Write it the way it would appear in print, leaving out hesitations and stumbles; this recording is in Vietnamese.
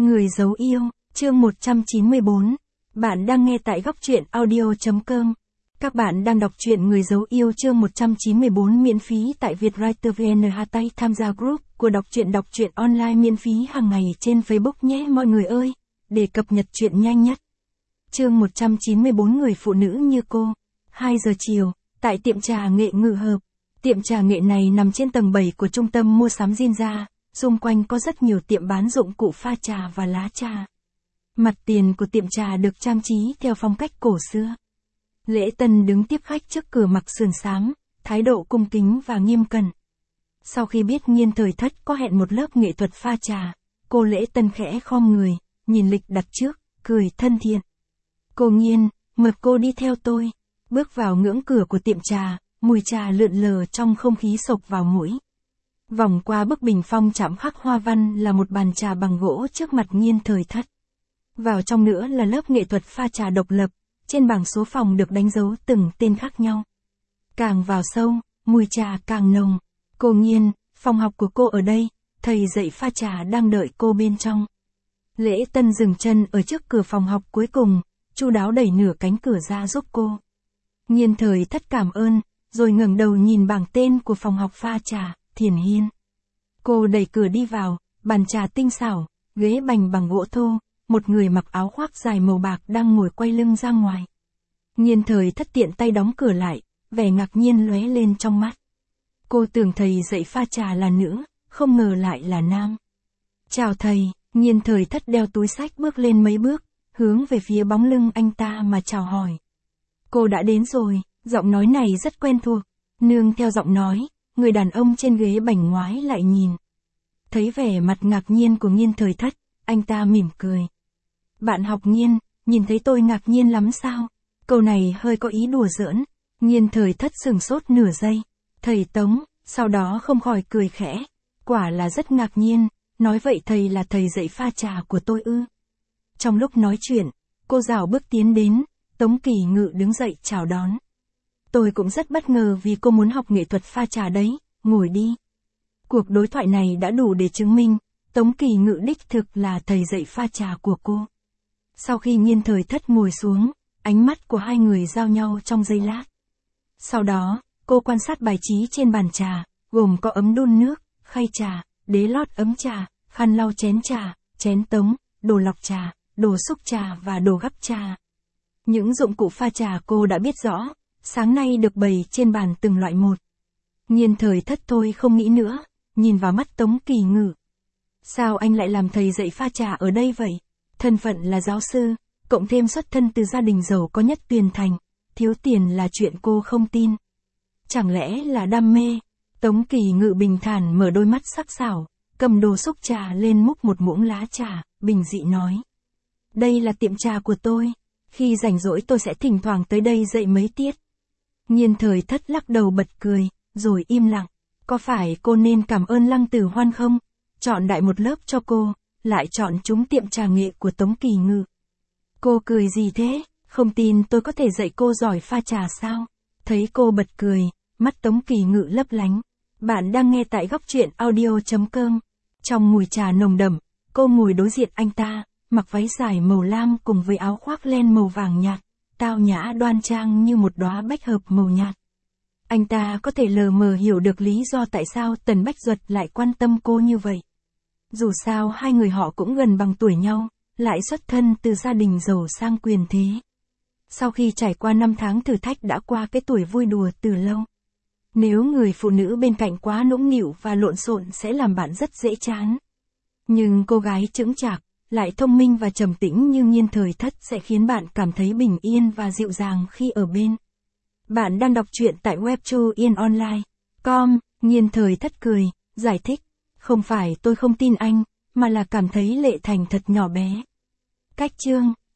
Người giấu yêu, chương 194. Bạn đang nghe tại góc truyện audio.com. Các bạn đang đọc truyện Người giấu yêu chương 194 miễn phí tại Vietwriter VN. Tay tham gia group của đọc truyện online miễn phí hàng ngày trên Facebook nhé mọi người ơi, để cập nhật truyện nhanh nhất. Chương 194 Người phụ nữ như cô. 2 giờ chiều, tại tiệm trà nghệ Ngự Hợp. Tiệm trà nghệ này nằm trên tầng 7 của trung tâm mua sắm Jinja, xung quanh có rất nhiều tiệm bán dụng cụ pha trà và lá trà. Mặt tiền của tiệm trà được trang trí theo phong cách cổ xưa. Lễ Tân đứng tiếp khách trước cửa mặc sườn xám, thái độ cung kính và nghiêm cẩn. Sau khi biết Nghiên Thời Thất có hẹn một lớp nghệ thuật pha trà, cô Lễ Tân khẽ khom người, nhìn lịch đặt trước, cười thân thiện. Cô Nghiên, mời cô đi theo tôi. Bước vào ngưỡng cửa của tiệm trà, mùi trà lượn lờ trong không khí xộc vào mũi. Vòng qua bức bình phong chạm khắc hoa văn là một bàn trà bằng gỗ trước mặt Nghiên Thời Thất. Vào trong nữa là lớp nghệ thuật pha trà độc lập, trên bảng số phòng được đánh dấu từng tên khác nhau. Càng vào sâu, mùi trà càng nồng. Cô Nghiên, phòng học của cô ở đây, thầy dạy pha trà đang đợi cô bên trong. Lễ Tân dừng chân ở trước cửa phòng học cuối cùng, chu đáo đẩy nửa cánh cửa ra giúp cô. Nghiên Thời Thất cảm ơn, rồi ngẩng đầu nhìn bảng tên của phòng học pha trà, Thiền Hiên. Cô đẩy cửa đi vào, bàn trà tinh xảo, ghế bành bằng gỗ thô, một người mặc áo khoác dài màu bạc đang ngồi quay lưng ra ngoài. Nghiên Thời Thất tiện tay đóng cửa lại, vẻ ngạc nhiên lóe lên trong mắt. Cô tưởng thầy dạy pha trà là nữ, không ngờ lại là nam. Chào thầy. Nghiên Thời Thất đeo túi xách bước lên mấy bước, hướng về phía bóng lưng anh ta mà chào hỏi. Cô đã đến rồi, giọng nói này rất quen thuộc. Nương theo giọng nói, người đàn ông trên ghế bành ngoái lại nhìn. Thấy vẻ mặt ngạc nhiên của Nghiên Thời Thất, anh ta mỉm cười. Bạn học Nghiên, nhìn thấy tôi ngạc nhiên lắm sao? Câu này hơi có ý đùa giỡn. Nghiên Thời Thất sửng sốt nửa giây. Thầy Tống, sau đó không khỏi cười khẽ. Quả là rất ngạc nhiên, nói vậy thầy là thầy dạy pha trà của tôi ư? Trong lúc nói chuyện, cô rảo bước tiến đến, Tống Kỳ Ngự đứng dậy chào đón. Tôi cũng rất bất ngờ vì cô muốn học nghệ thuật pha trà đấy, ngồi đi. Cuộc đối thoại này đã đủ để chứng minh, Tống Kỳ Ngự đích thực là thầy dạy pha trà của cô. Sau khi Nghiên Thời Thất ngồi xuống, ánh mắt của hai người giao nhau trong giây lát. Sau đó, cô quan sát bài trí trên bàn trà, gồm có ấm đun nước, khay trà, đế lót ấm trà, khăn lau chén trà, chén tống, đồ lọc trà, đồ xúc trà và đồ gắp trà. Những dụng cụ pha trà cô đã biết rõ, sáng nay được bày trên bàn từng loại một. Nghiên Thời Thất thôi không nghĩ nữa, nhìn vào mắt Tống Kỳ Ngự. Sao anh lại làm thầy dạy pha trà ở đây vậy? Thân phận là giáo sư, cộng thêm xuất thân từ gia đình giàu có nhất Tuyền Thành, thiếu tiền là chuyện cô không tin. Chẳng lẽ là đam mê? Tống Kỳ Ngự bình thản mở đôi mắt sắc sảo, cầm đồ xúc trà lên múc một muỗng lá trà, bình dị nói. Đây là tiệm trà của tôi, khi rảnh rỗi tôi sẽ thỉnh thoảng tới đây dạy mấy tiết. Nghiên Thời Thất lắc đầu bật cười, rồi im lặng. Có phải cô nên cảm ơn Lăng Tử Hoan không? Chọn đại một lớp cho cô, lại chọn trúng tiệm trà nghệ của Tống Kỳ Ngự. Cô cười gì thế? Không tin tôi có thể dạy cô giỏi pha trà sao? Thấy cô bật cười, mắt Tống Kỳ Ngự lấp lánh. Bạn đang nghe tại góc truyện audio.com. Trong mùi trà nồng đậm, cô ngồi đối diện anh ta, mặc váy dài màu lam cùng với áo khoác len màu vàng nhạt, tao nhã đoan trang như một đóa bách hợp màu nhạt. Anh ta có thể lờ mờ hiểu được lý do tại sao Tần Bách Duật lại quan tâm cô như vậy. Dù sao hai người họ cũng gần bằng tuổi nhau, lại xuất thân từ gia đình giàu sang quyền thế. Sau khi trải qua 5 tháng thử thách đã qua cái tuổi vui đùa từ lâu. Nếu người phụ nữ bên cạnh quá nũng nịu và lộn xộn sẽ làm bạn rất dễ chán. Nhưng cô gái chững chạc, lại thông minh và trầm tĩnh như Nghiên Thời Thất sẽ khiến bạn cảm thấy bình yên và dịu dàng khi ở bên. Bạn đang đọc truyện tại webtoonline.com. Nghiên Thời Thất cười, giải thích. Không phải tôi không tin anh, mà là cảm thấy Lệ Thành thật nhỏ bé. Cách chương.